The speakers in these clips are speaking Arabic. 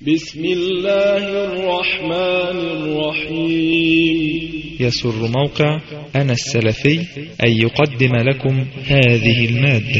بسم الله الرحمن الرحيم. يسر موقع أنا السلفي أن يقدم لكم هذه المادة.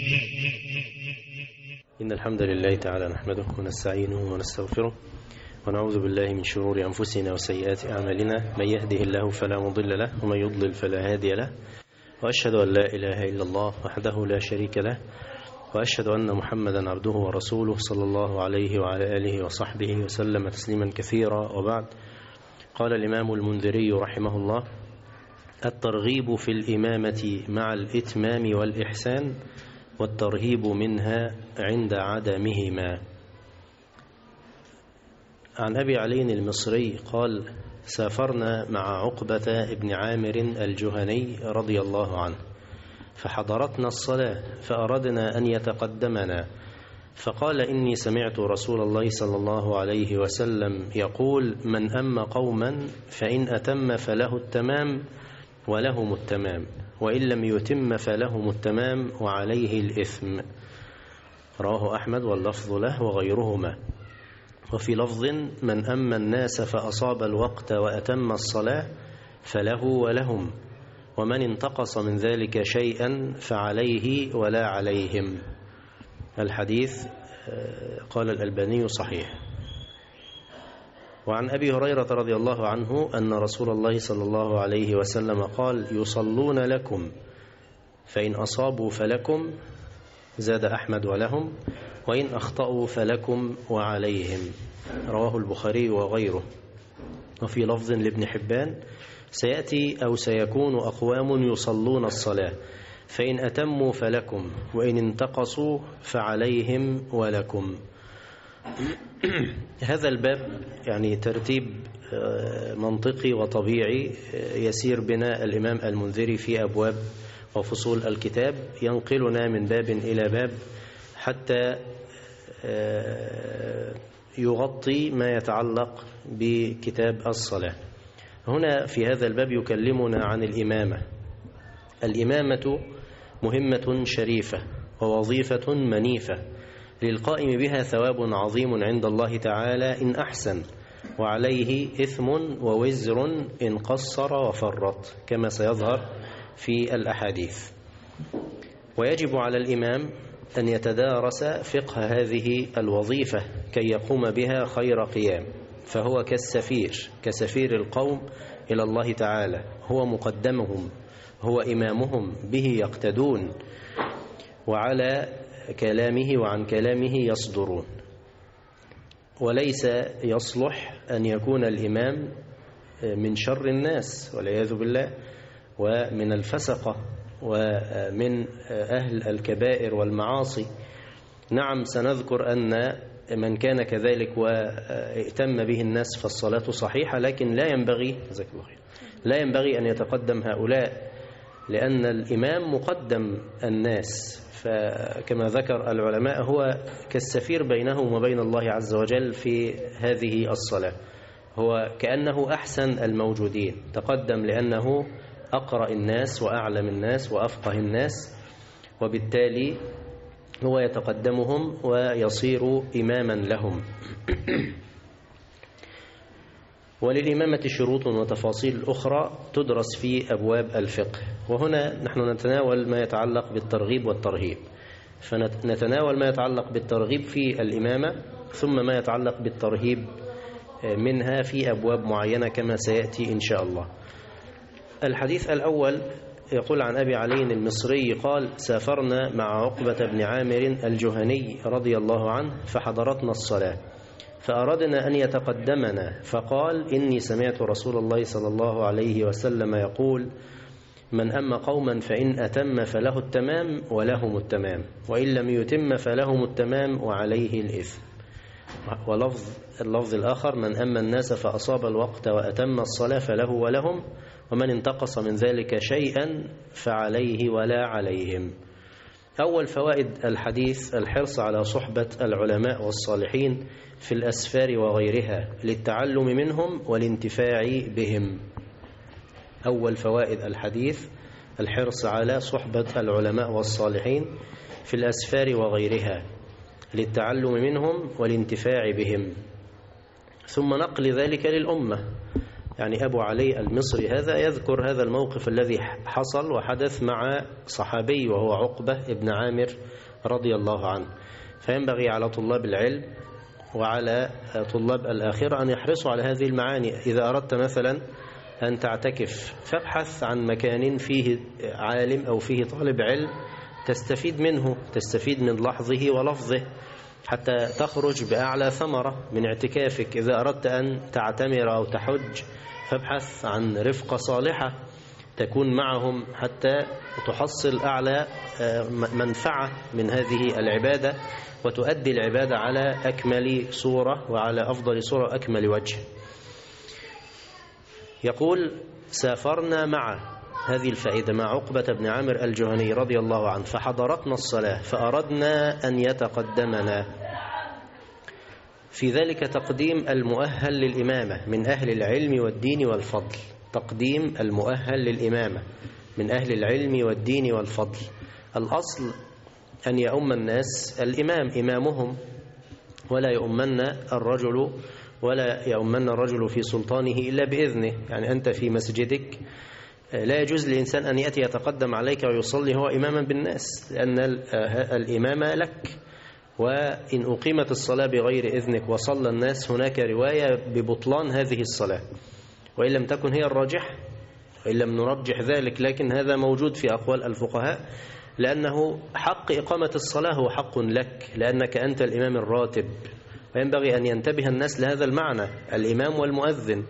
إن الحمد لله تعالى نحمده ونستعينه ونستغفره ونعوذ بالله من شرور أنفسنا وسيئات أعمالنا، من يهده الله فلا مضل له ومن يضلل فلا هادي له، وأشهد أن لا إله إلا الله وحده لا شريك له، وأشهد أن محمدا عبده ورسوله صلى الله عليه وعلى آله وصحبه وسلم تسليما كثيرا. وبعد، قال الإمام المنذري رحمه الله: الترغيب في الإمامة مع الإتمام والإحسان، والترهيب منها عند عدمهما. عن أبي علي المصري قال: سافرنا مع عقبة بن عامر الجهني رضي الله عنه، فحضرتنا الصلاة فأردنا أن يتقدمنا، فقال: إني سمعت رسول الله صلى الله عليه وسلم يقول: من أم قوما فإن أتم فله التمام ولهم التمام، وإن لم يتم فلهم التمام وعليه الإثم. رواه أحمد واللفظ له وغيرهما. وفي لفظ: من أم الناس فأصاب الوقت وأتم الصلاة فله ولهم، ومن انتقص من ذلك شيئا فعليه ولا عليهم. الحديث قال الألباني صحيح. وعن أبي هريرة رضي الله عنه أن رسول الله صلى الله عليه وسلم قال: يصلون لكم فإن أصابوا فلكم، زاد أحمد ولهم، وإن أخطأوا فلكم وعليهم. رواه البخاري وغيره. وفي لفظ لابن حبان: سيأتي أو سيكون أقوام يصلون الصلاة، فإن أتموا فلكم، وإن انتقصوا فعليهم ولكم. هذا الباب يعني ترتيب منطقي وطبيعي يسير بنا الإمام المنذري في أبواب وفصول الكتاب، ينقلنا من باب إلى باب حتى يغطي ما يتعلق بكتاب الصلاة. هنا في هذا الباب يكلمنا عن الإمامة. الإمامة مهمة شريفة ووظيفة منيفة، للقائم بها ثواب عظيم عند الله تعالى إن أحسن، وعليه إثم ووزر إن قصر وفرط، كما سيظهر في الأحاديث. ويجب على الإمام أن يتدارس فقه هذه الوظيفة كي يقوم بها خير قيام، فهو كسفير القوم إلى الله تعالى، هو مقدمهم، هو إمامهم، به يقتدون، وعلى كلامه وعن كلامه يصدرون. وليس يصلح أن يكون الإمام من شر الناس والعياذ بالله، ومن الفسقة، ومن أهل الكبائر والمعاصي. نعم، سنذكر أن من كان كذلك وائتم به الناس فالصلاة صحيحة، لكن لا ينبغي أن يتقدم هؤلاء، لأن الإمام مقدم الناس، فكما ذكر العلماء هو كالسفير بينهم وبين الله عز وجل في هذه الصلاة، هو كأنه أحسن الموجودين، تقدم لأنه أقرأ الناس وأعلم الناس وأفقه الناس، وبالتالي هو يتقدمهم ويصير إماما لهم. وللإمامة شروط وتفاصيل أخرى تدرس في أبواب الفقه، وهنا نحن نتناول ما يتعلق بالترغيب والترهيب، فنتناول ما يتعلق بالترغيب في الإمامة، ثم ما يتعلق بالترهيب منها في أبواب معينة كما سيأتي إن شاء الله. الحديث الأول يقول عن أبي علي المصري قال: سافرنا مع عقبة بن عامر الجهني رضي الله عنه، فحضرتنا الصلاة فأردنا أن يتقدمنا، فقال: إني سمعت رسول الله صلى الله عليه وسلم يقول: من أم قوما فإن أتم فله التمام ولهم التمام، وإن لم يتم فلهم التمام وعليه الإثم. اللفظ الآخر: من أم الناس فأصاب الوقت وأتم الصلاة فله ولهم، ومن انتقص من ذلك شيئا فعليه ولا عليهم. أول فوائد الحديث الحرص على صحبة العلماء والصالحين في الأسفار وغيرها للتعلم منهم والانتفاع بهم. أول فوائد الحديث الحرص على صحبة العلماء والصالحين في الأسفار وغيرها للتعلم منهم والانتفاع بهم، ثم نقل ذلك للأمة. يعني أبو علي المصري هذا يذكر هذا الموقف الذي حصل وحدث مع صحابي وهو عقبة ابن عامر رضي الله عنه. فينبغي على طلاب العلم وعلى طلاب الآخرة أن يحرصوا على هذه المعاني. إذا أردت مثلا أن تعتكف فابحث عن مكان فيه عالم أو فيه طالب علم تستفيد منه، تستفيد من لحظه ولفظه حتى تخرج بأعلى ثمرة من اعتكافك. إذا أردت أن تعتمر أو تحج فابحث عن رفقة صالحة تكون معهم حتى تحصل أعلى منفعة من هذه العبادة وتؤدي العبادة على أكمل صورة وعلى أفضل صورة وأكمل وجه. يقول سافرنا مع هذه الفائدة مع عقبة بن عامر الجهني رضي الله عنه فحضرتنا الصلاة فأردنا أن يتقدمنا. في ذلك تقديم المؤهل للإمامة من أهل العلم والدين والفضل، تقديم المؤهل للإمامة من أهل العلم والدين والفضل. الأصل أن يؤم الناس الإمام إمامهم، ولا يؤمن الرجل في سلطانه إلا بإذنه. يعني أنت في مسجدك لا يجوز للإنسان أن يأتي يتقدم عليك ويصلي هو إماما بالناس، لأن الإمامة لك، وإن أقيمت الصلاة بغير إذنك وصلى الناس هناك رواية ببطلان هذه الصلاة، وإن لم تكن هي الراجح، وإن لم نرجح ذلك، لكن هذا موجود في أقوال الفقهاء، لأنه حق إقامة الصلاة هو حق لك لأنك أنت الإمام الراتب. وينبغي أن ينتبه الناس لهذا المعنى، الإمام والمؤذن.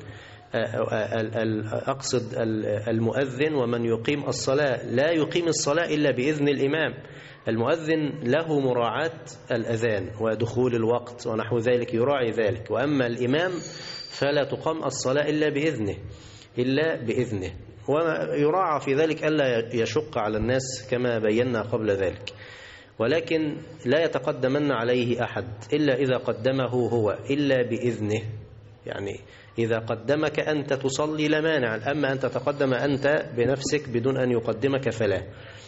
أقصد المؤذن ومن يقيم الصلاة، لا يقيم الصلاة إلا بإذن الإمام. المؤذن له مراعاة الأذان ودخول الوقت ونحو ذلك، يراعي ذلك. وأما الإمام فلا تقام الصلاة إلا بإذنه ويراعى في ذلك ألا يشق على الناس كما بينا قبل ذلك. ولكن لا يتقدمن عليه أحد إلا إذا قدمه هو إلا بإذنه. يعني إذا قدمك أنت تصلي لا مانع، أما أن تتقدم أنت بنفسك بدون أن يقدمك فلا.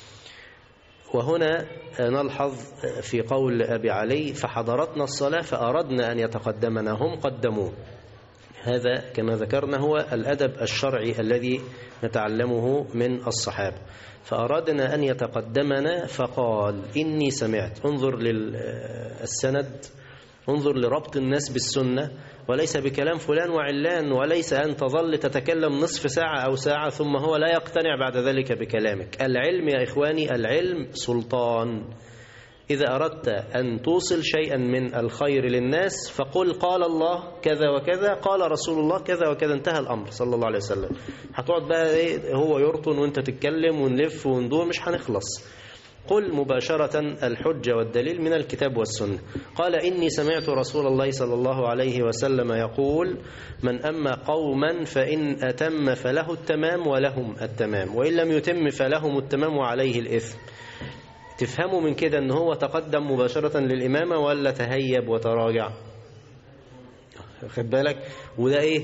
وهنا نلحظ في قول أبي علي فحضرتنا الصلاة فأردنا أن يتقدمنا، هم قدموه. هذا كما ذكرنا هو الأدب الشرعي الذي نتعلمه من الصحابة. فأردنا أن يتقدمنا فقال إني سمعت. انظر للسند، انظر لربط الناس بالسنة، وليس بكلام فلان وعلان، وليس أن تظل تتكلم نصف ساعة أو ساعة ثم هو لا يقتنع بعد ذلك بكلامك. العلم يا إخواني، العلم سلطان. إذا أردت أن توصل شيئا من الخير للناس فقل قال الله كذا وكذا، قال رسول الله كذا وكذا، انتهى الأمر صلى الله عليه وسلم. هتقعد بقى هو يرطن وانت تتكلم ونلف وندور، مش هنخلص. قل مباشرة الحجة والدليل من الكتاب والسنة. قال إني سمعت رسول الله صلى الله عليه وسلم يقول من أما قوما فإن أتم فله التمام ولهم التمام، وإن لم يتم فلهم التمام وعليه الإثم. تفهموا من كده أنه هو تقدم مباشرة للإمامة ولا تهيب وتراجع؟ خد بالك. وده إيه؟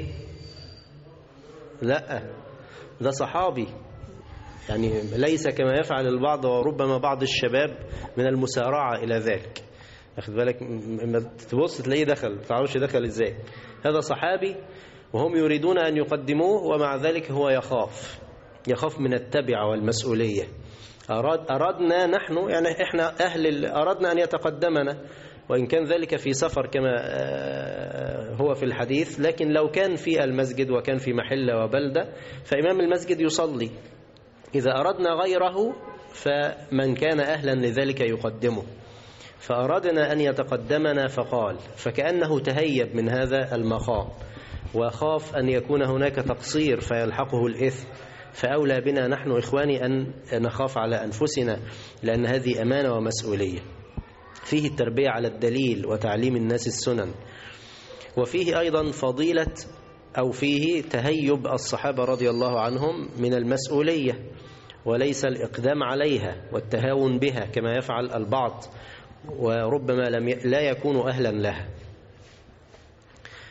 لا، ده صحابي، يعني ليس كما يفعل البعض وربما بعض الشباب من المسارعة إلى ذلك. أخذ بالك، تبص تلاقيه دخل، ما تعرفش دخل إزاي. هذا صحابي وهم يريدون أن يقدموه، ومع ذلك هو يخاف من التبعة والمسؤولية. أردنا نحن، يعني إحنا أردنا أن يتقدمنا، وإن كان ذلك في سفر كما هو في الحديث، لكن لو كان في المسجد وكان في محلة وبلدة فإمام المسجد يصلي. إذا أردنا غيره فمن كان أهلا لذلك يقدمه. فأردنا أن يتقدمنا فقال، فكأنه تهيب من هذا المقام وخاف أن يكون هناك تقصير فيلحقه الإثم. فأولى بنا نحن إخواني أن نخاف على أنفسنا، لأن هذه أمانة ومسؤولية. فيه التربية على الدليل وتعليم الناس السنن، وفيه أيضا فضيلة أو فيه تهيب الصحابة رضي الله عنهم من المسؤولية، وليس الإقدام عليها والتهاون بها كما يفعل البعض، وربما لا يكون أهلا لها.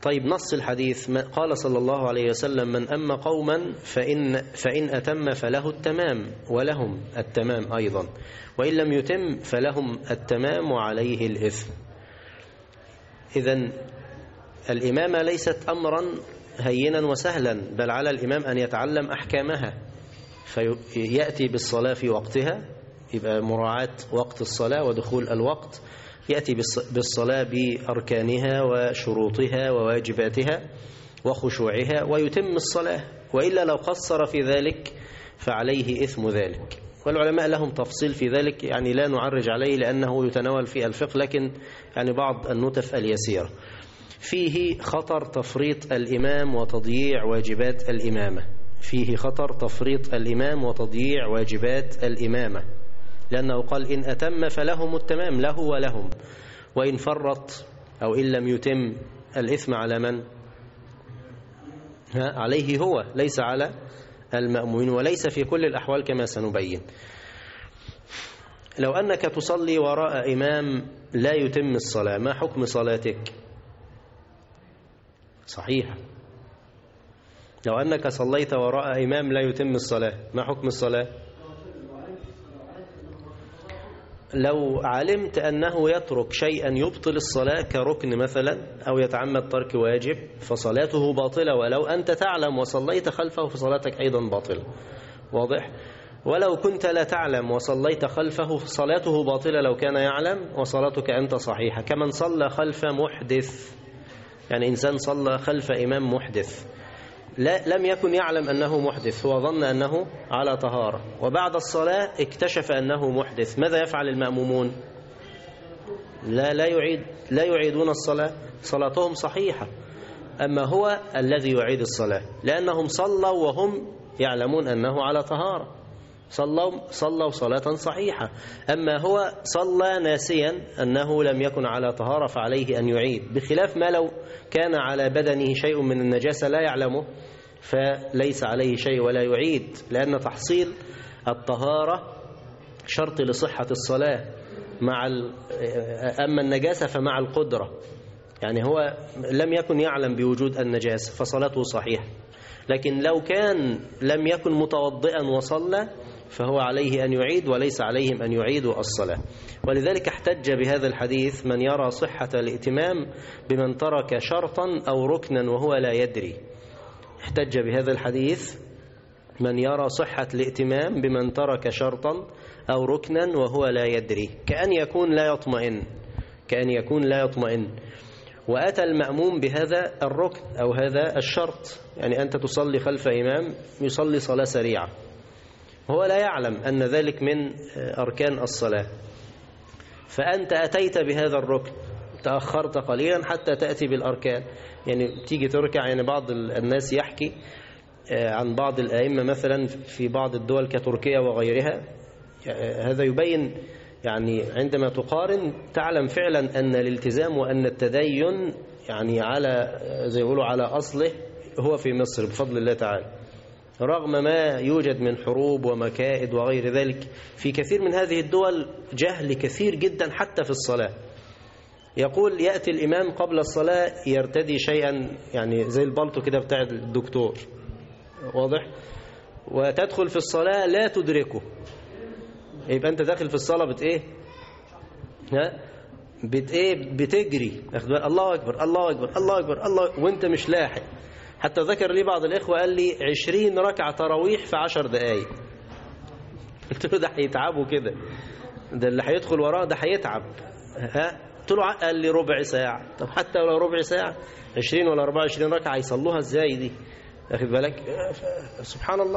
طيب نص الحديث قال صلى الله عليه وسلم: من أم قوما فإن أتم فله التمام ولهم التمام أيضا، وإن لم يتم فلهم التمام وعليه الإثم. إذن الإمامة ليست أمرا هينا وسهلا، بل على الإمام أن يتعلم أحكامها، فيأتي بالصلاة في وقتها، يبقى مراعاة وقت الصلاة ودخول الوقت، يأتي بالصلاة بأركانها وشروطها وواجباتها وخشوعها ويتم الصلاة، وإلا لو قصر في ذلك فعليه إثم ذلك. والعلماء لهم تفصيل في ذلك، يعني لا نعرج عليه لأنه يتناول في الفقه، لكن يعني بعض النتف اليسيرة. فيه خطر تفريط الإمام وتضييع واجبات الإمامة، فيه خطر تفريط الإمام وتضييع واجبات الإمامة، لأنه قال: إن أتم فلهم التمام، له ولهم، وإن فرط أو إن لم يتم الإثم على من؟ عليه هو، ليس على المأمومين، وليس في كل الأحوال كما سنبين. لو أنك تصلي وراء إمام لا يتم الصلاة، ما حكم صلاتك؟ صحيح. لو أنك صليت وراء إمام لا يتم الصلاة، ما حكم الصلاة؟ لو علمت أنه يترك شيئا يبطل الصلاة كركن مثلا، أو يتعمد ترك واجب، فصلاته باطلة، ولو أنت تعلم وصليت خلفه فصلاتك أيضا باطلة. واضح؟ ولو كنت لا تعلم وصليت خلفه صلاته باطلة لو كان يعلم، وصلاتك أنت صحيحة. كمن صلى خلف محدث، يعني إنسان صلى خلف إمام محدث لم يكن يعلم أنه محدث، هو ظن أنه على طهارة، وبعد الصلاة اكتشف أنه محدث، ماذا يفعل المأمومون؟ لا يعيدون الصلاة، صلاتهم صحيحة. أما هو الذي يعيد الصلاة، لأنهم صلوا وهم يعلمون أنه على طهارة، صلوا صلاة صحيحة. أما هو صلى ناسيا أنه لم يكن على طهارة فعليه أن يعيد، بخلاف ما لو كان على بدنه شيء من النجاسة لا يعلمه فليس عليه شيء ولا يعيد، لأن تحصيل الطهارة شرط لصحة الصلاة، أما النجاسة فمع القدرة، يعني هو لم يكن يعلم بوجود النجاسة فصلاته صحيحة. لكن لو كان لم يكن متوضئا وصلى فهو عليه أن يعيد، وليس عليهم أن يعيدوا الصلاة. ولذلك احتج بهذا الحديث من يرى صحة الائتمام بمن ترك شرطا أو ركنا وهو لا يدري. احتج بهذا الحديث من يرى صحة الائتمام بمن ترك شرطا أو ركنا وهو لا يدري، كأن يكون لا يطمئن، وأتى المأموم بهذا الركن أو هذا الشرط. يعني أنت تصلي خلف إمام يصلي صلاة سريعة، هو لا يعلم أن ذلك من أركان الصلاة، فأنت أتيت بهذا الركن، تأخرت قليلا حتى تأتي بالأركان. يعني تيجي تركع، يعني بعض الناس يحكي عن بعض الأئمة مثلا في بعض الدول كتركيا وغيرها، هذا يبين يعني عندما تقارن تعلم فعلا أن الالتزام وأن التدين يعني على زي يقولوا على أصله هو في مصر بفضل الله تعالى، رغم ما يوجد من حروب ومكائد وغير ذلك. في كثير من هذه الدول جهل كثير جدا حتى في الصلاة. يقول يأتي الإمام قبل الصلاة يرتدي شيئا يعني زي البلطو كده بتاع الدكتور، واضح، وتدخل في الصلاة لا تدركه، يبقى أنت داخل في الصلاة بتجري، الله أكبر الله أكبر الله أكبر الله، وانت مش لاحق. حتى ذكر لي بعض الإخوة قال لي 20 ركعة تراويح في 10 دقايق. قلت له ده هيتعبوا كده، ده اللي هيدخل وراه ده هيتعب. قلت له قال لي ربع ساعة. طب حتى لو ربع ساعة 20 ولا 24 ركعة هيصلوها ازاي دي؟ واخد بالك؟ سبحان الله.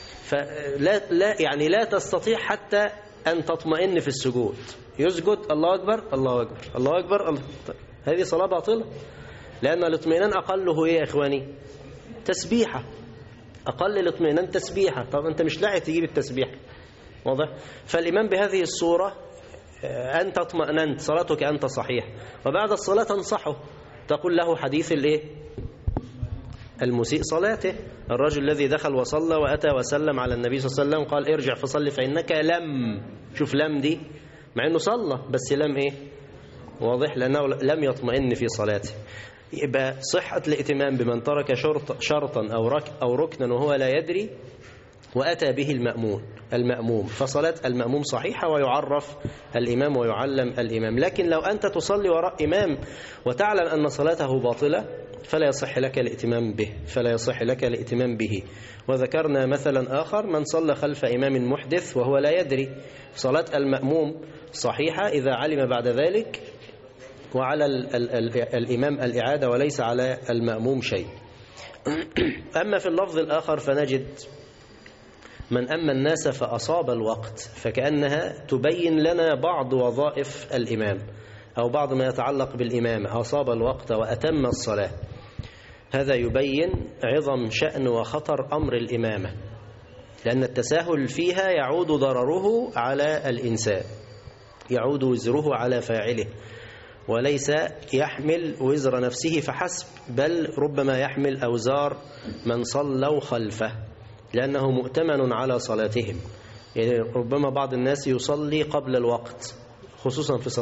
فلا لا تستطيع حتى أن تطمئن في السجود، يسجد الله أكبر الله أكبر الله أكبر الله. هذه صلاة باطلة، لأن الاطمئنان أقله إيه يا إخواني؟ تسبيحة، أقل الاطمئنان تسبيحة. طب أنت مش لاعي تجيب التسبيحة، واضح؟ فالإمام بهذه الصورة أنت اطمئننت، صلاتك أنت صحيح، وبعد الصلاة تنصحه، تقول له حديث الإيه؟ المسيء صلاته، الرجل الذي دخل وصلى وأتى وسلم على النبي صلى الله عليه وسلم قال ارجع فصلي فإنك لم، شوف لم دي مع أنه صلى بس لم إيه؟ واضح، لأنه لم يطمئن في صلاته. يبقى صحة الائتمام بمن ترك شرطا أو ركنا وهو لا يدري وأتى به المأموم، فصلاة المأموم صحيحة ويعرف الإمام ويعلم الإمام. لكن لو أنت تصلي وراء إمام وتعلم أن صلاته باطلة فلا يصح لك الائتمام به. وذكرنا مثلا آخر: من صلى خلف إمام محدث وهو لا يدري، صلاة المأموم صحيحة إذا علم بعد ذلك، وعلى الإمام الإعادة وليس على المأموم شيء. أما في اللفظ الآخر فنجد: من أما الناس فأصاب الوقت، فكأنها تبين لنا بعض وظائف الإمام أو بعض ما يتعلق بالإمام. أصاب الوقت وأتم الصلاة، هذا يبين عظم شأن وخطر أمر الإمامة، لأن التساهل فيها يعود ضرره على الإنسان، يعود وزره على فاعله، وليس يحمل وزر نفسه فحسب، بل ربما يحمل أوزار من صلوا خلفه، لأنه مؤتمن على صلاتهم. يعني ربما بعض الناس يصلي قبل الوقت، خصوصا في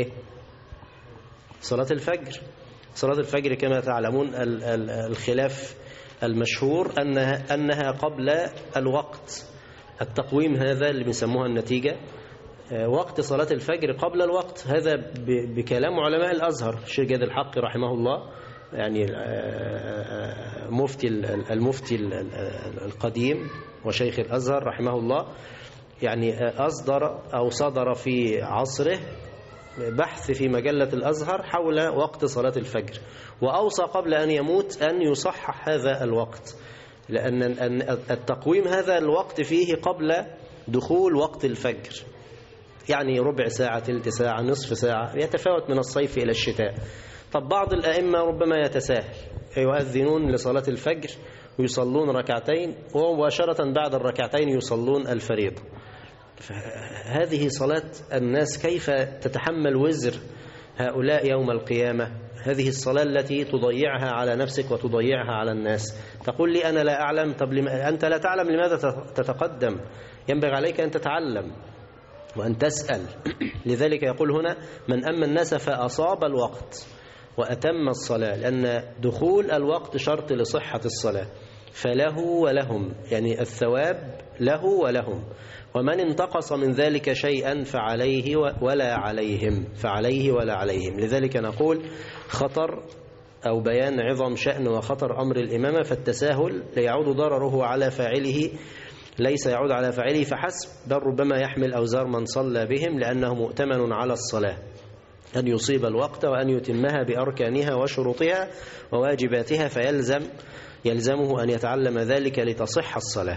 صلاة الفجر. صلاة الفجر كما تعلمون الخلاف المشهور أنها قبل الوقت. التقويم هذا اللي بنسموها النتيجة، وقت صلاة الفجر قبل الوقت، هذا بكلام علماء الأزهر. الشيخ جاد الحق رحمه الله، يعني المفتي القديم وشيخ الأزهر رحمه الله، يعني صدر في عصره بحث في مجلة الأزهر حول وقت صلاة الفجر، وأوصى قبل أن يموت أن يصحح هذا الوقت، لأن التقويم هذا الوقت فيه قبل دخول وقت الفجر، يعني ربع ساعة، تلت ساعة، نصف ساعة، يتفاوت من الصيف إلى الشتاء. طب بعض الأئمة ربما يتساهل، يؤذنون لصلاة الفجر ويصلون ركعتين، ومباشرة بعد الركعتين يصلون الفريضة. هذه صلاة الناس كيف تتحمل وزر هؤلاء يوم القيامة؟ هذه الصلاة التي تضيعها على نفسك وتضيعها على الناس. تقول لي أنا لا أعلم. طب أنت لا تعلم لماذا تتقدم؟ ينبغي عليك أن تتعلم وأن تسأل. لذلك يقول هنا: من أما الناس فأصاب الوقت وأتم الصلاة، لأن دخول الوقت شرط لصحة الصلاة، فله ولهم، يعني الثواب له ولهم، ومن انتقص من ذلك شيئا فعليه ولا عليهم. لذلك نقول خطر أو بيان عظم شأن وخطر أمر الإمامة، فالتساهل يعود ضرره على فاعله، ليس يعود على فاعله فحسب، بل ربما يحمل أوزار من صلى بهم، لأنه مؤتمن على الصلاة أن يصيب الوقت وأن يتمها بأركانها وشروطها وواجباتها، يلزمه أن يتعلم ذلك لتصح الصلاة.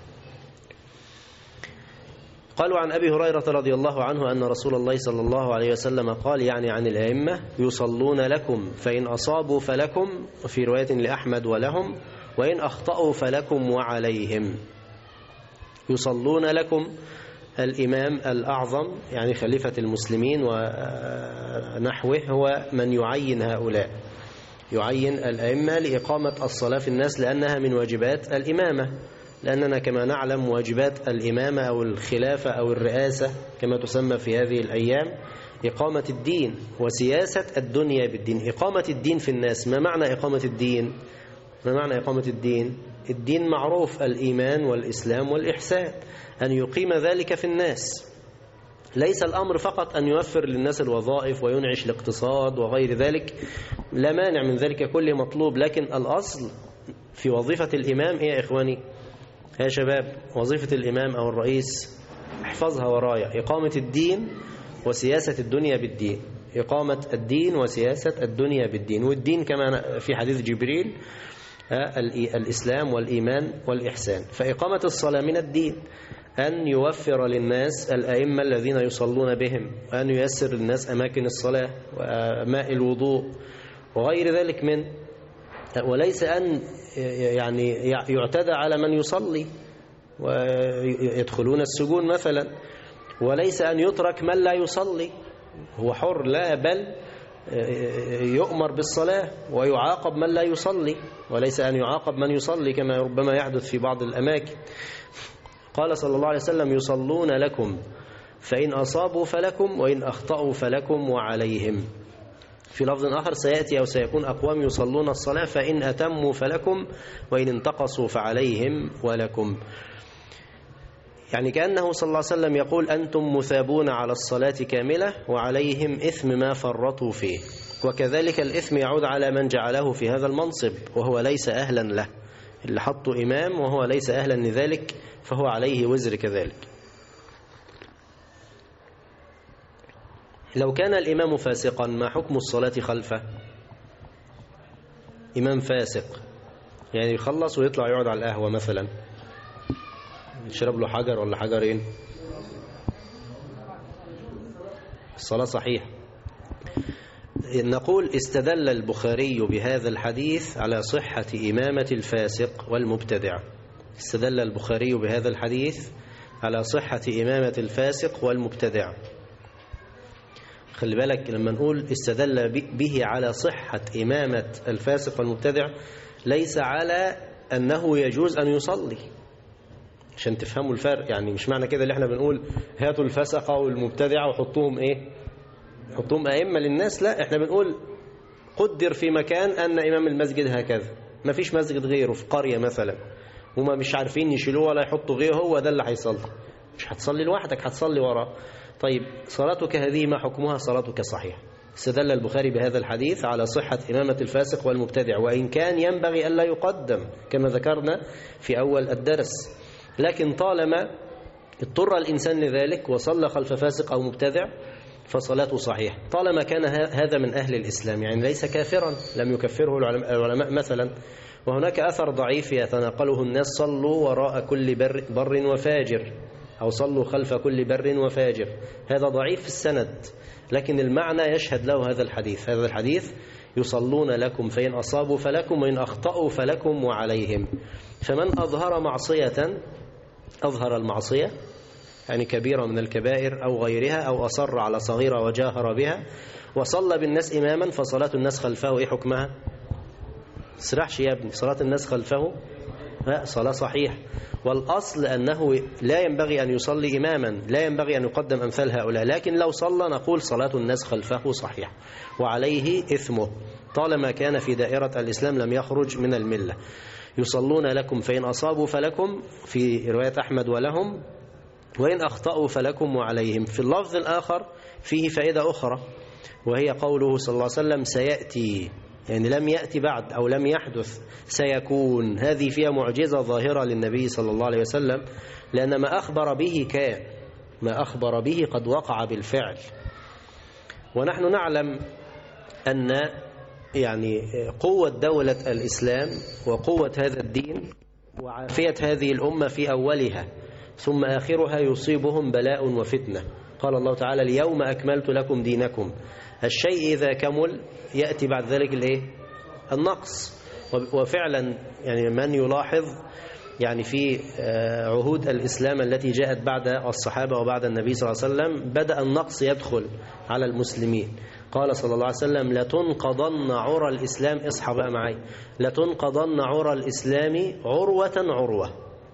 قالوا عن أبي هريرة رضي الله عنه أن رسول الله صلى الله عليه وسلم قال، يعني عن الأئمة: يصلون لكم فإن أصابوا فلكم، وفي رواية لأحمد ولهم، وإن أخطأوا فلكم وعليهم. يصلون لكم، الإمام الأعظم يعني خليفة المسلمين ونحوه هو من يعين هؤلاء، يعين الأئمة لإقامة الصلاة في الناس، لأنها من واجبات الإمامة، لأننا كما نعلم واجبات الإمامة أو الخلافة أو الرئاسة كما تسمى في هذه الأيام إقامة الدين وسياسة الدنيا بالدين. إقامة الدين في الناس، ما معنى إقامة الدين؟ ما معنى إقامة الدين؟ الدين معروف: الإيمان والإسلام والإحسان، أن يقيم ذلك في الناس. ليس الأمر فقط أن يوفر للناس الوظائف وينعش الاقتصاد وغير ذلك، لا مانع من ذلك كله مطلوب، لكن الأصل في وظيفة الإمام إيه يا إخواني؟ يا شباب، وظيفة الإمام أو الرئيس احفظها ورايا: إقامة الدين وسياسة الدنيا بالدين. إقامة الدين وسياسة الدنيا بالدين. والدين كما في حديث جبريل الإسلام والإيمان والإحسان. فإقامة الصلاة من الدين، أن يوفر للناس الأئمة الذين يصلون بهم، وأن ييسر للناس أماكن الصلاة وماء الوضوء وغير ذلك وليس أن يعني يعتدى على من يصلي ويدخلون السجون مثلا، وليس أن يترك من لا يصلي، هو حر، لا، بل يؤمر بالصلاة ويعاقب من لا يصلي، وليس أن يعاقب من يصلي كما ربما يحدث في بعض الأماكن. قال صلى الله عليه وسلم: يصلون لكم فإن أصابوا فلكم وإن أخطأوا فلكم وعليهم. في لفظ آخر سيأتي أو سيكون أقوام يصلون الصلاة فإن أتموا فلكم وإن انتقصوا فعليهم ولكم. يعني كأنه صلى الله عليه وسلم يقول أنتم مثابون على الصلاة كاملة وعليهم إثم ما فرطوا فيه، وكذلك الإثم يعود على من جعله في هذا المنصب وهو ليس أهلا له، اللي حطه إمام وهو ليس أهلا لذلك فهو عليه وزر كذلك. لو كان الإمام فاسقا ما حكم الصلاة خلفه؟ إمام فاسق يعني يخلص ويطلع يقعد على القهوة مثلا، يشرب له حجر ولا حجرين، الصلاة صحيحة. نقول استدل البخاري بهذا الحديث على صحة إمامة الفاسق والمبتدع. استدل البخاري بهذا الحديث على صحة إمامة الفاسق والمبتدع. خلي بالك لما نقول استدل به على صحة إمامة الفاسق والمبتدع ليس على أنه يجوز أن يصلي، عشان تفهموا الفرق. يعني مش معنى كده اللي احنا بنقول هاتوا الفسقة والمبتدعة وحطوهم ايه، حطوهم أئمة للناس، لا، احنا بنقول قدر في مكان أن إمام المسجد هكذا، ما فيش مسجد غيره في قرية مثلا وما مش عارفين يشيلوه ولا يحطوا غيره، هو ده اللي هيصلي، مش هتصلي لوحدك، هتصلي وراه. طيب صلاتك هذه ما حكمها؟ صلاتك صحيح. استدل البخاري بهذا الحديث على صحة إمامة الفاسق والمبتدع، وإن كان ينبغي ألا يقدم كما ذكرنا في أول الدرس، لكن طالما اضطر الإنسان لذلك وصلى خلف فاسق أو مبتدع فصلاته صحيح، طالما كان هذا من أهل الإسلام، يعني ليس كافرا، لم يكفره العلماء مثلا. وهناك أثر ضعيف يتناقله الناس: صلوا وراء كل بر وفاجر، أو صلوا خلف كل بر وفاجر. هذا ضعيف في السند، لكن المعنى يشهد له هذا الحديث. هذا الحديث يصلون لكم فإن أصابوا فلكم وإن أخطأوا فلكم وعليهم. فمن أظهر معصية، أظهر المعصية يعني كبيرة من الكبائر أو غيرها، أو أصر على صغيرة وجاهر بها وصلى بالناس إماما، فصلاة الناس خلفه إيه حكمها؟ سرحش يا ابني، صلاة الناس خلفه صلاة صحيح. والأصل أنه لا ينبغي أن يصلي إماما، لا ينبغي أن يقدم أمثال هؤلاء، لكن لو صلى نقول صلاة الناس خلفه صحيح وعليه إثمه طالما كان في دائرة الإسلام لم يخرج من الملة. يصلون لكم فإن أصابوا فلكم، في رواية أحمد ولهم، وإن أخطأوا فلكم وعليهم. في اللفظ الآخر فيه فائدة أخرى، وهي قوله صلى الله عليه وسلم سيأتي، يعني لم يأتي بعد أو لم يحدث، سيكون. هذه فيها معجزة ظاهرة للنبي صلى الله عليه وسلم، لأن ما أخبر به كان، ما أخبر به قد وقع بالفعل. ونحن نعلم أن يعني قوة دولة الإسلام وقوة هذا الدين وعافية هذه الأمة في أولها ثم آخرها يصيبهم بلاء وفتنة. قال الله تعالى اليوم أكملت لكم دينكم. الشيء إذا كمل يأتي بعد ذلك الإيه؟ النقص. وفعلا يعني من يلاحظ يعني في عهود الإسلام التي جاءت بعد الصحابة وبعد النبي صلى الله عليه وسلم بدأ النقص يدخل على المسلمين. قال صلى الله عليه وسلم لتنقضن عرى الإسلام، اصحى بقى معي، لتنقضن عرى الإسلام عروة عروة.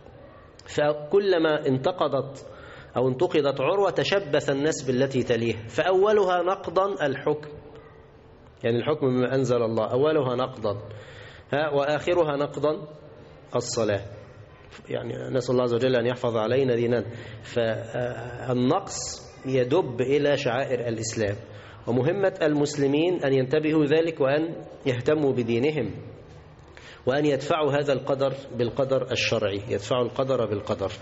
فكلما انتقضت عروة تشبث الناس بالتي تليها، فأولها نقضا الحكم، يعني الحكم بما أنزل الله أولها نقضا وآخرها نقضا الصلاة. يعني نسأل الله عز وجل أن يحفظ علينا ديننا. فالنقص يدب إلى شعائر الإسلام، ومهمة المسلمين أن ينتبهوا ذلك وأن يهتموا بدينهم وأن يدفعوا هذا القدر بالقدر الشرعي، يدفعوا القدر بالقدر.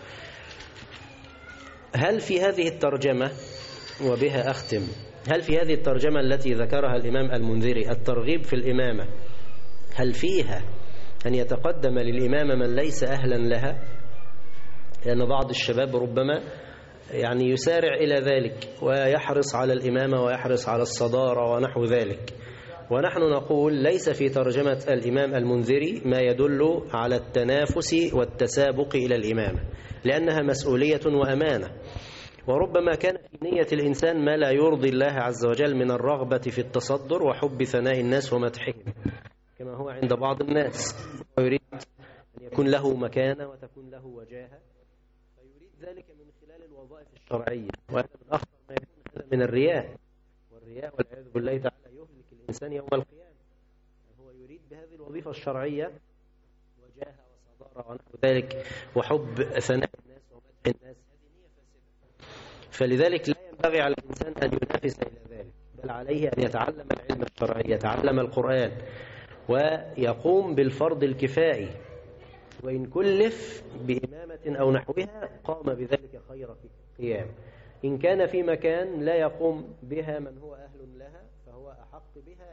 هل في هذه الترجمة، وبها أختم، هل في هذه الترجمة التي ذكرها الإمام المنذري الترغيب في الإمامة، هل فيها أن يتقدم للإمامة من ليس أهلا لها؟ لأن بعض الشباب ربما يعني يسارع إلى ذلك ويحرص على الإمامة ويحرص على الصدارة ونحو ذلك. ونحن نقول ليس في ترجمة الإمام المنذري ما يدل على التنافس والتسابق إلى الإمامة، لأنها مسؤولية وأمانة، وربما كان في نية الإنسان ما لا يرضي الله عز وجل من الرغبة في التصدر وحب ثناء الناس ومدحهم، كما هو عند بعض الناس، ويريد أن يكون له مكانة وتكون له وجاهة، فيريد ذلك من خلال الوظائف الشرعية. وهذا من أخطر ما يكون، هذا من الرياء، والرياء والعياذ بالله تعالى يهلك الإنسان الإنسان يوم القيامة. هو يريد بهذه الوظيفة الشرعية وجاه وصدارة ونحو ذلك وحب ثناء الناس ومدح الناس، هذه نية فاسدة. فلذلك لا ينبغي على الإنسان أن ينافس إلى ذلك، بل عليه أن يتعلم العلم الشرعي، يتعلم القرآن، ويقوم بالفرض الكفائي، وإن كلف بإمامة أو نحوها قام بذلك خير قيام. إن كان في مكان لا يقوم بها من هو أهل لها فهو أحق بها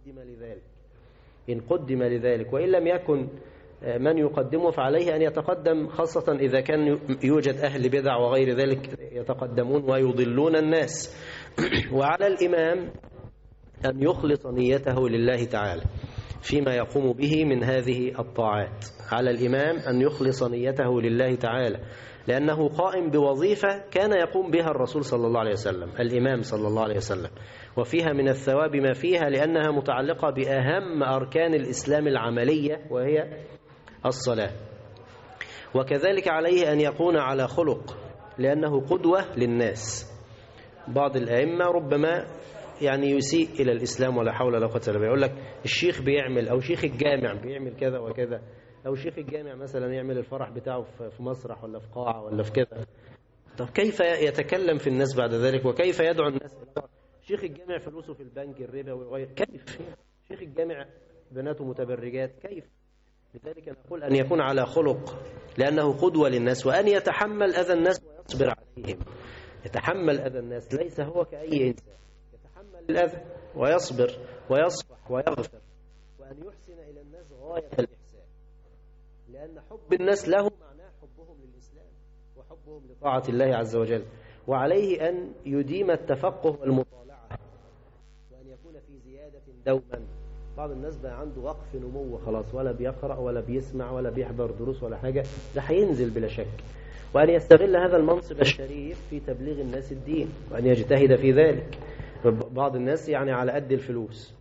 إن قدم لذلك، وإن لم يكن من يقدمه فعليه أن يتقدم، خاصة إذا كان يوجد أهل بدع وغير ذلك يتقدمون ويضلون الناس. وعلى الإمام أن يخلص نيته لله تعالى فيما يقوم به من هذه الطاعات. على الإمام أن يخلص نيته لله تعالى، لأنه قائم بوظيفة كان يقوم بها الرسول صلى الله عليه وسلم، الإمام صلى الله عليه وسلم، وفيها من الثواب ما فيها، لأنها متعلقة بأهم أركان الإسلام العملية وهي الصلاة. وكذلك عليه أن يكون على خلق، لأنه قدوة للناس. بعض الأئمة ربما يعني يسيء إلى الإسلام ولا حول ولا قوة إلا بالله، يقول لك الشيخ بيعمل، أو شيخ الجامع بيعمل كذا وكذا، أو شيخ الجامع مثلا يعمل الفرح بتاعه في مسرح ولا في قاعة ولا في كذا. طب كيف يتكلم في الناس بعد ذلك؟ وكيف يدعو الناس؟ شيخ الجامع فلوسه في البنك، الربا وغير، كيف؟ شيخ الجامع بناته متبرجات، كيف؟ لذلك نقول أن يكون على خلق، لأنه قدوة للناس، وأن يتحمل أذى الناس ويصبر عليهم. يتحمل أذى الناس، ليس هو كأي إنسان، يتحمل الأذى ويصبر ويصفح ويغفر، وأن يحسن إلى الناس غاية الإحسان، لأن حب الناس له معناه حبهم للإسلام وحبهم لطاعة الله عز وجل. وعليه أن يديم التفقه والمطالعة، وأن يكون في زيادة دوما. بعض الناس بقى عنده وقف نمو خلاص، ولا بيقرأ ولا بيسمع ولا بيحضر دروس ولا حاجة، ده هينزل بلا شك. وأن يستغل هذا المنصب الشريف في تبليغ الناس الدين، وأن يجتهد في ذلك. بعض الناس يعني على قد الفلوس،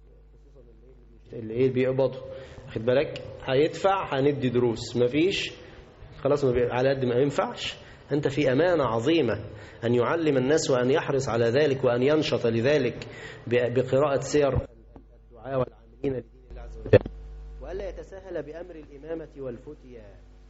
اللي بيقبضوا، خد بالك، هيدفع هندي دروس، مفيش خلاص على قد ما ينفعش. أنت في أمانة عظيمة أن يعلم الناس، وأن يحرص على ذلك، وأن ينشط لذلك بقراءة سير الدعاء والعاملين لدين الله عز وجل، وألا يتساهل بأمر الإمامة والفتية.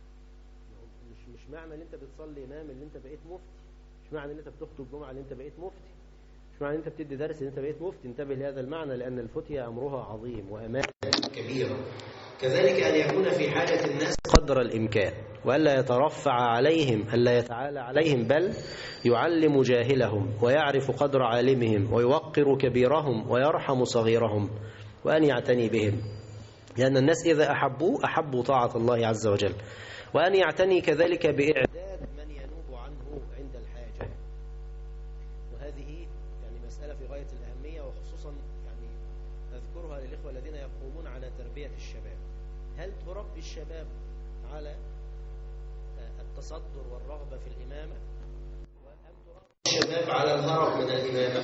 مش معنى ان انت بتصلي امام اللي انت بقيت مفتي، مش معنى ان انت بتخطب الجمعه اللي انت بقيت مفتي، مش معنى ان انت بتدي درس اللي انت بقيت مفتي. انتبه لهذا المعنى، لان الفتية امرها عظيم وامانه كبيره. كذلك ان يكون في حاجه الناس قدر الامكان، والا يترفع عليهم، الا يتعالى عليهم، بل يعلم جاهلهم ويعرف قدر عالمهم ويوقر كبيرهم ويرحم صغيرهم، وان يعتني بهم، لان الناس اذا احبوا طاعه الله عز وجل. وأن يعتني كذلك بإعداد من ينوب عنه عند الحاجة، وهذه يعني مسألة في غاية الأهمية، وخصوصا يعني أذكرها للإخوة الذين يقومون على تربية الشباب. هل تربي الشباب على التصدر والرغبة في الإمامة، أم تربي الشباب على الهرب من الإمامة؟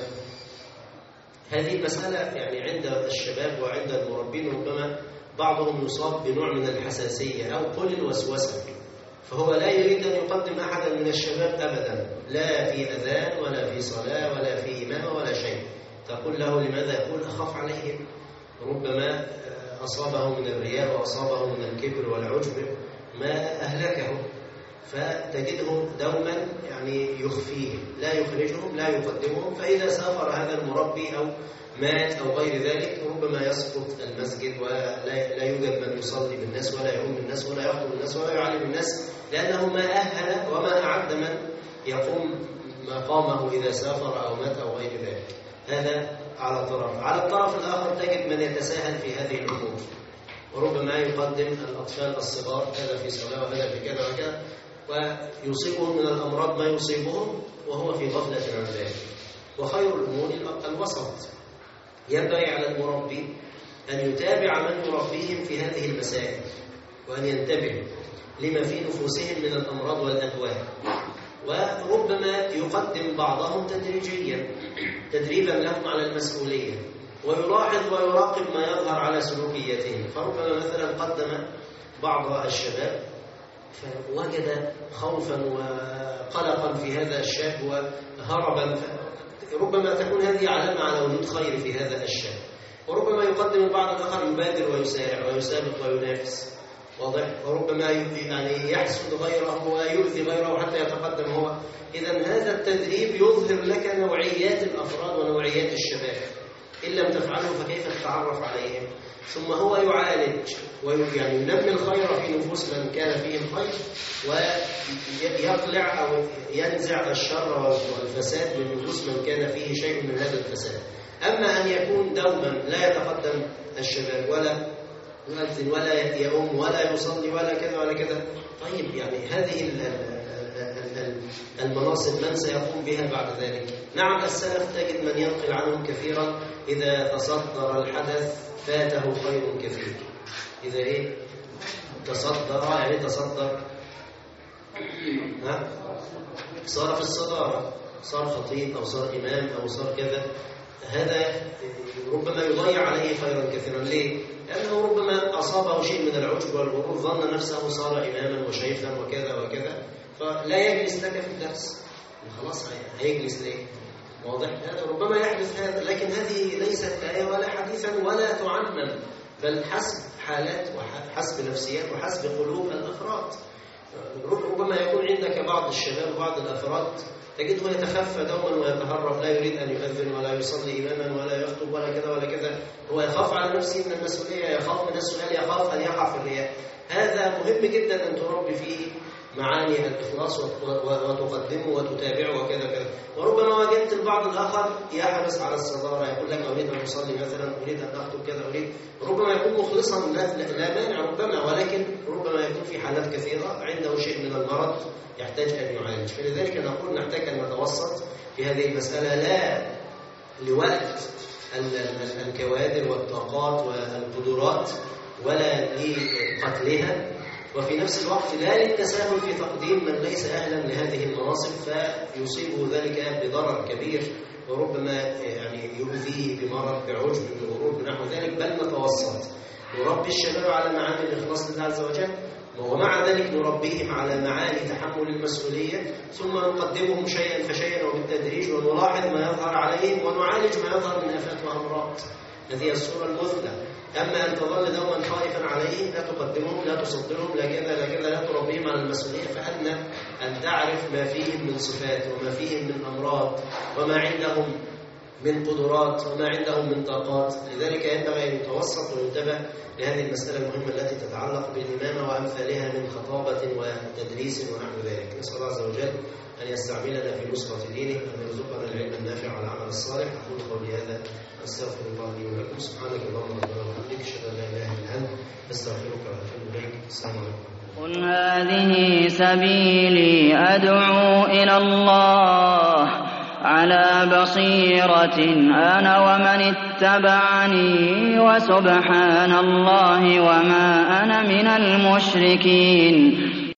هذه المسألة يعني عند الشباب وعند المربين ربما بعضهم يصاب بنوع من الحساسية أو قل الوسوسة، فهو لا يريد أن يقدم أحدا من الشباب أبدا، لا في أذان ولا في صلاة ولا في إمامة ولا شيء. تقول له لماذا؟ يقول أخاف عليهم، ربما أصابه من الرياء وأصابه من الكبر والعجب ما أهلكه، فتجده دوما يعني يخفيهم، لا يخرجهم، لا يقدمهم. فإذا سافر هذا المربي أو مات أو غير ذلك ربما يسقط المسجد، ولا يوجد من يصلي بالناس ولا يؤم الناس ولا يخطب الناس ولا يعلم الناس، لأنه ما أهل وما أعد من يقوم مقامه إذا سافر أو مات أو غير ذلك. هذا على طرف. على الطرف الآخر تجد من يتساهل في هذه الأمور، وربما يقدم الأطفال الصغار، هذا في صلاة وهذا في كذا وكذا، ويصيبهم من الأمراض ما يصيبهم وهو في غفلة عن ذلك. وخير الأمور الوسط. ينبغي على المربي أن يتابع من يربيهم في هذه المسائل، وأن ينتبه لما في نفوسهم من الأمراض والأدواء، وربما يقدم بعضهم تدريجيا تدريبا لهم على المسؤولية، ويلاحظ ويراقب ما يظهر على سلوكياتهم. فربما مثلا قدم بعض الشباب فوجد خوفا وقلقا في هذا الشاب وهربا، ربما تكون هذه علامة على وجود خير في هذا الشاب، وربما يقدم البعض الآخر يبادر ويسارع ويسابق وينافس، واضح؟ وربما يعني يحسد غيره ويؤذي غيره حتى يتقدم هو. إذا هذا التدريب يظهر لك نوعيات الأفراد ونوعيات الشباب، إن لم تفعله فكيف تتعرف عليهم؟ ثم هو يعالج ويعني ينمي الخير في نفوس من كان فيهم خير، ويقلع أو ينزع الشر والفساد من نفوس من كان فيه شيء من هذا الفساد. أما أن يكون دوما لا يتقدم الشباب ولا يؤذن ولا يؤم ولا يصلي ولا كذا ولا كذا، طيب يعني هذه المناصب من سيقوم بها بعد ذلك؟ نعم السلف تجد من ينقل عنهم كثيرا إذا تصدر الحدث فاته خير كثير. إذا إيه؟ تصدر يعني تصدر صار في الصدارة، صار خطيب أو صار إمام أو صار كذا، هذا ربما يضيع عليه خيرا كثيرا. ليه؟ لأنه ربما أصابه شيء من العجب والغرور، ظن نفسه صار إماما وشيخا وكذا وكذا، فلا يجلس لك في الدرس. خلاص هيجلس ليه؟ واضح؟ هذا ربما يحدث هذا، لكن هذه ليست آية ولا حديثا ولا تعمم، بل حسب حالات وحسب نفسيات وحسب قلوب الأفراد. ربما يكون عندك بعض الشباب وبعض الأفراد تجده يتخفى دوما ويتهرب، لا يريد أن يؤذن ولا يصلي إماما ولا يخطب ولا كذا ولا كذا، هو يخاف على نفسه من المسؤولية، يخاف من السؤال، يخاف أن يقع في الرياء. هذا مهم جدا أن تربي فيه معاني الإخلاص وتقدمه وتتابعه وكذا كذا. وربما وجدت البعض الآخر يحرص على الصدارة، يقول لك أريد أن أصلي مثلا، أريد أن أخطب كذا، أريد، ربما يكون مخلصا لا مانع ربما، ولكن ربما يكون في حالات كثيرة عنده شيء من المرض يحتاج أن يعالج. فلذلك نقول نحتاج أن نتوسط في هذه المسألة، لا لوقت الكوادر والطاقات والقدرات ولا لقتلها، وفي نفس الوقت لا للتساهل في تقديم من ليس أهلا لهذه المناصب فيصيبه ذلك بضرر كبير، وربما يعني يؤذيه بمرض بعجب بغرور بنحو ذلك. بل نتوسط، نربي الشباب على معاني الإخلاص لله عز وجل، ومع ذلك نربيهم على معاني تحمل المسؤولية، ثم نقدمهم شيئا فشيئا وبالتدريج، ونلاحظ ما يظهر عليهم ونعالج ما يظهر من آفات وأمراض. هذه الصورة المثلى. أما أن تظل دوما خائفا عليه، لا تقدمهم، لا تصدرهم، لا كذا لا كذا، لا تربيهم على المسؤولية، فأن أن تعرف ما فيهم من صفات وما فيهم من أمراض وما عندهم من قدرات وما عندهم من طاقات. لذلك ينبغي أن يتوسط وينتبه لهذه المسألة المهمة التي تتعلق بالإمامة وأمثالها من خطابة وتدريس ونحو ذلك. نسأل الله عز وجل أن يستعملنا في نصرة دينه، وأن يرزقنا العلم النافع والعمل الصالح. أقول قولي هذا أستغفر الله لي ولكم. سبحانك اللهم ربنا وبحمدك، أشهد أن لا إله إلا أنت، أستغفرك وأتوب إليك. السلام عليكم. قل هذه سبيلي أدعو إلى الله على بصيرة أنا ومن اتبعني، وسبحان الله وما أنا من المشركين.